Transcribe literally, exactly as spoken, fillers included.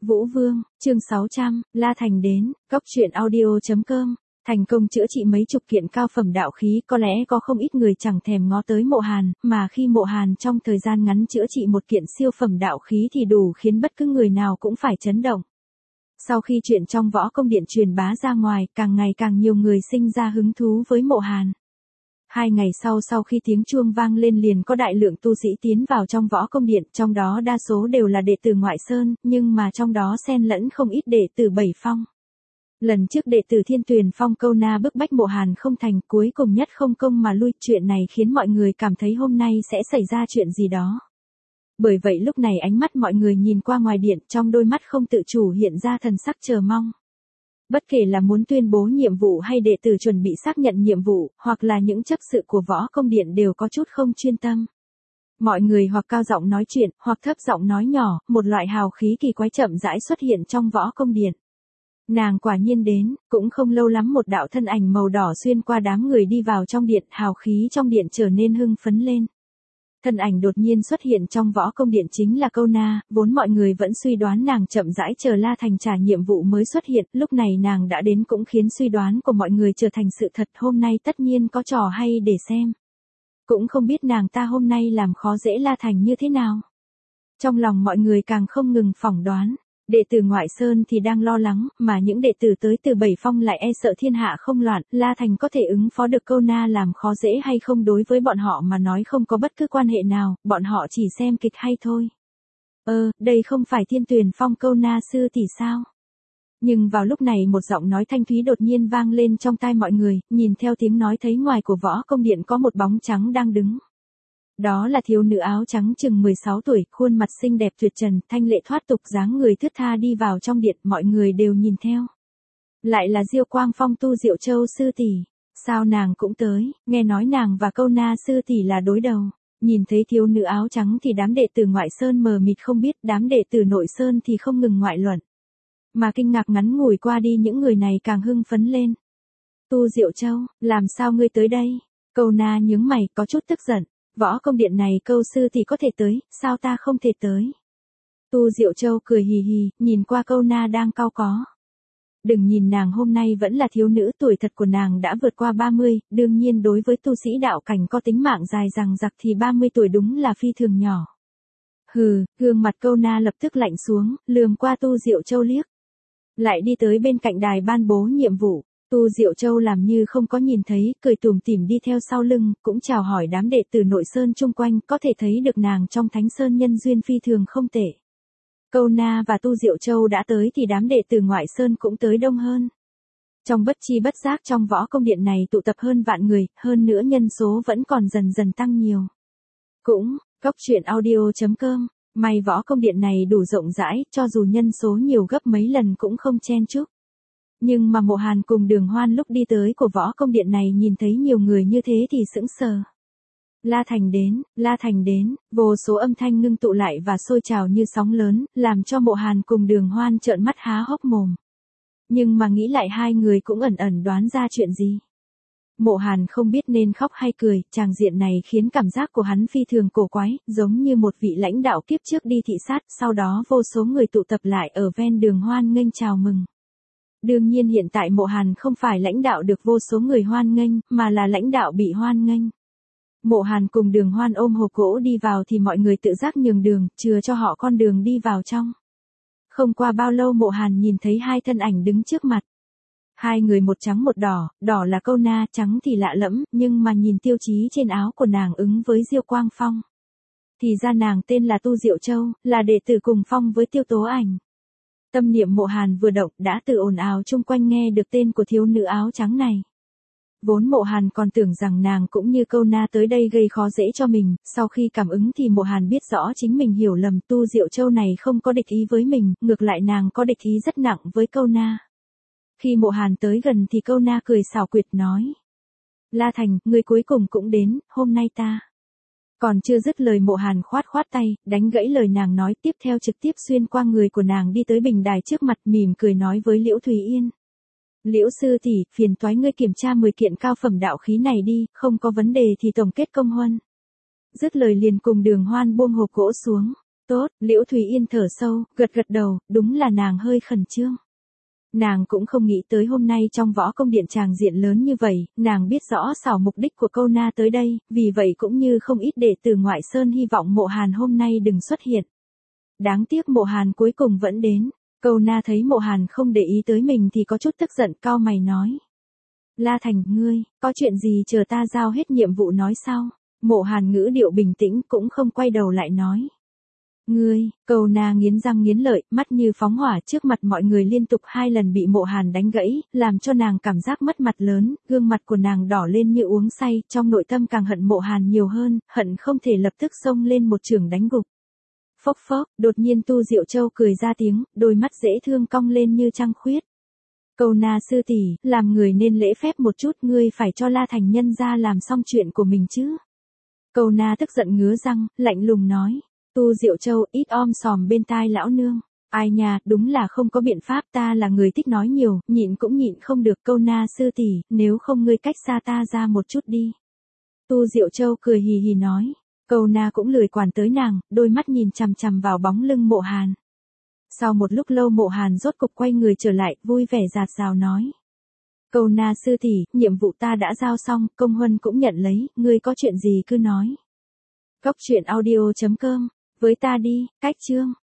Vũ Vương, chương sáu trăm, La Thành đến, cóc truyện audio chấm com. Thành công chữa trị mấy chục kiện cao phẩm đạo khí, có lẽ có không ít người chẳng thèm ngó tới Mộ Hàn, mà khi Mộ Hàn trong thời gian ngắn chữa trị một kiện siêu phẩm đạo khí thì đủ khiến bất cứ người nào cũng phải chấn động. Sau khi chuyện trong võ công điện truyền bá ra ngoài, càng ngày càng nhiều người sinh ra hứng thú với Mộ Hàn. Hai ngày sau sau khi tiếng chuông vang lên liền có đại lượng tu sĩ tiến vào trong võ công điện, trong đó đa số đều là đệ tử ngoại sơn, nhưng mà trong đó xen lẫn không ít đệ tử Bảy Phong. Lần trước đệ tử Thiên Tuyền Phong câu na bức bách Mộ Hàn không thành, cuối cùng nhất không công mà lui, chuyện này khiến mọi người cảm thấy hôm nay sẽ xảy ra chuyện gì đó. Bởi vậy lúc này ánh mắt mọi người nhìn qua ngoài điện, trong đôi mắt không tự chủ hiện ra thần sắc chờ mong. Bất kể là muốn tuyên bố nhiệm vụ hay đệ tử chuẩn bị xác nhận nhiệm vụ, hoặc là những chấp sự của võ công điện đều có chút không chuyên tâm. Mọi người hoặc cao giọng nói chuyện, hoặc thấp giọng nói nhỏ, một loại hào khí kỳ quái chậm rãi xuất hiện trong võ công điện. Nàng quả nhiên đến, cũng không lâu lắm một đạo thân ảnh màu đỏ xuyên qua đám người đi vào trong điện, hào khí trong điện trở nên hưng phấn lên. Thân ảnh đột nhiên xuất hiện trong võ công điện chính là Câu Na, vốn mọi người vẫn suy đoán nàng chậm rãi chờ La Thành trả nhiệm vụ mới xuất hiện, lúc này nàng đã đến cũng khiến suy đoán của mọi người trở thành sự thật, hôm nay tất nhiên có trò hay để xem. Cũng không biết nàng ta hôm nay làm khó dễ La Thành như thế nào. Trong lòng mọi người càng không ngừng phỏng đoán. Đệ tử ngoại sơn thì đang lo lắng, mà những đệ tử tới từ Bảy Phong lại e sợ thiên hạ không loạn, La Thành có thể ứng phó được Câu Na làm khó dễ hay không đối với bọn họ mà nói không có bất cứ quan hệ nào, bọn họ chỉ xem kịch hay thôi. Ơ, đây không phải Thiên Tuyền Phong Câu Na sư tỷ sao? Nhưng vào lúc này một giọng nói thanh thúy đột nhiên vang lên trong tai mọi người, nhìn theo tiếng nói thấy ngoài của võ công điện có một bóng trắng đang đứng. Đó là thiếu nữ áo trắng chừng mười sáu tuổi, khuôn mặt xinh đẹp tuyệt trần, thanh lệ thoát tục, dáng người thướt tha đi vào trong điện, mọi người đều nhìn theo. Lại là Diêu Quang Phong Tu Diệu Châu sư tỷ, sao nàng cũng tới, nghe nói nàng và Câu Na sư tỷ là đối đầu. Nhìn thấy thiếu nữ áo trắng thì đám đệ tử ngoại sơn mờ mịt không biết, đám đệ tử nội sơn thì không ngừng ngoại luận. Mà kinh ngạc ngắn ngủi qua đi, những người này càng hưng phấn lên. Tu Diệu Châu, làm sao ngươi tới đây? Câu Na nhướng mày, có chút tức giận. Võ công điện này Câu sư thì có thể tới, sao ta không thể tới? Tu Diệu Châu cười hì hì, nhìn qua Câu Na đang cau có. Đừng nhìn nàng hôm nay vẫn là thiếu nữ, tuổi thật của nàng đã vượt qua ba mươi, đương nhiên đối với tu sĩ đạo cảnh có tính mạng dài dằng dặc thì ba mươi tuổi đúng là phi thường nhỏ. Hừ, gương mặt Câu Na lập tức lạnh xuống, lườm qua Tu Diệu Châu liếc. Lại đi tới bên cạnh đài ban bố nhiệm vụ. Tu Diệu Châu làm như không có nhìn thấy, cười tủm tỉm đi theo sau lưng, cũng chào hỏi đám đệ tử nội sơn chung quanh, có thể thấy được nàng trong Thánh Sơn nhân duyên phi thường không tệ. Câu Na và Tu Diệu Châu đã tới thì đám đệ tử ngoại sơn cũng tới đông hơn. Trong bất chi bất giác trong võ công điện này tụ tập hơn vạn người, hơn nữa nhân số vẫn còn dần dần tăng nhiều. Cũng, cóc truyện audio chấm com, may võ công điện này đủ rộng rãi, cho dù nhân số nhiều gấp mấy lần cũng không chen chúc. Nhưng mà Mộ Hàn cùng Đường Hoan lúc đi tới của võ công điện này nhìn thấy nhiều người như thế thì sững sờ. La Thành đến, La Thành đến, vô số âm thanh ngưng tụ lại và sôi trào như sóng lớn, làm cho Mộ Hàn cùng Đường Hoan trợn mắt há hốc mồm. Nhưng mà nghĩ lại hai người cũng ẩn ẩn đoán ra chuyện gì. Mộ Hàn không biết nên khóc hay cười, tràng diện này khiến cảm giác của hắn phi thường cổ quái, giống như một vị lãnh đạo kiếp trước đi thị sát, sau đó vô số người tụ tập lại ở ven đường hoan nghênh chào mừng. Đương nhiên hiện tại Mộ Hàn không phải lãnh đạo được vô số người hoan nghênh, mà là lãnh đạo bị hoan nghênh. Mộ Hàn cùng Đường Hoan ôm hộp gỗ đi vào thì mọi người tự giác nhường đường, chừa cho họ con đường đi vào trong. Không qua bao lâu Mộ Hàn nhìn thấy hai thân ảnh đứng trước mặt. Hai người một trắng một đỏ, đỏ là Câu Na, trắng thì lạ lẫm, nhưng mà nhìn tiêu chí trên áo của nàng ứng với Diêu Quang Phong. Thì ra nàng tên là Tu Diệu Châu, là đệ tử cùng phong với Tiêu Tố Ảnh. Tâm niệm Mộ Hàn vừa động đã từ ồn ào chung quanh nghe được tên của thiếu nữ áo trắng này. Vốn Mộ Hàn còn tưởng rằng nàng cũng như Câu Na tới đây gây khó dễ cho mình, sau khi cảm ứng thì Mộ Hàn biết rõ chính mình hiểu lầm, Tu Diệu Châu này không có địch ý với mình, ngược lại nàng có địch ý rất nặng với Câu Na. Khi Mộ Hàn tới gần thì Câu Na cười xảo quyệt nói. La Thành, người cuối cùng cũng đến, hôm nay ta. Còn chưa dứt lời Mộ Hàn khoát khoát tay, đánh gãy lời nàng nói, tiếp theo trực tiếp xuyên qua người của nàng đi tới bình đài trước mặt, mỉm cười nói với Liễu Thúy Yên. Liễu sư tỷ, phiền toái ngươi kiểm tra mười kiện cao phẩm đạo khí này đi, không có vấn đề thì tổng kết công huân. Dứt lời liền cùng Đường Hoan buông hộp gỗ xuống. Tốt, Liễu Thùy Yên thở sâu, gật gật đầu, đúng là nàng hơi khẩn trương. Nàng cũng không nghĩ tới hôm nay trong võ công điện tràng diện lớn như vậy, nàng biết rõ xảo mục đích của câu na tới đây, vì vậy cũng như không ít đệ tử ngoại sơn hy vọng Mộ Hàn hôm nay đừng xuất hiện. Đáng tiếc Mộ Hàn cuối cùng vẫn đến, câu na thấy Mộ Hàn không để ý tới mình thì có chút tức giận, cau mày nói. La Thành, ngươi, có chuyện gì chờ ta giao hết nhiệm vụ nói sau. Mộ Hàn ngữ điệu bình tĩnh cũng không quay đầu lại nói. Ngươi, câu na nghiến răng nghiến lợi, mắt như phóng hỏa trước mặt mọi người liên tục hai lần bị Mộ Hàn đánh gãy, làm cho nàng cảm giác mất mặt lớn, gương mặt của nàng đỏ lên như uống say, trong nội tâm càng hận Mộ Hàn nhiều hơn, hận không thể lập tức xông lên một chưởng đánh gục. Phốc phốc, đột nhiên Tu Diệu Châu cười ra tiếng, đôi mắt dễ thương cong lên như trăng khuyết. Câu na sư tỷ, làm người nên lễ phép một chút, ngươi phải cho La Thành nhân ra làm xong chuyện của mình chứ. Câu na tức giận ngứa răng, lạnh lùng nói. Tu Diệu Châu ít om sòm bên tai lão nương. Ai nha, đúng là không có biện pháp, ta là người thích nói nhiều, nhịn cũng nhịn không được. Câu na sư tỷ, nếu không ngươi cách xa ta ra một chút đi. Tu Diệu Châu cười hì hì nói. Câu na cũng lười quản tới nàng, đôi mắt nhìn chằm chằm vào bóng lưng Mộ Hàn. Sau một lúc lâu Mộ Hàn rốt cục quay người trở lại, vui vẻ rạt rào nói. Câu na sư tỷ, nhiệm vụ ta đã giao xong, công huân cũng nhận lấy, ngươi có chuyện gì cứ nói. Cốc truyện audio chấm com, với ta đi, cách chương.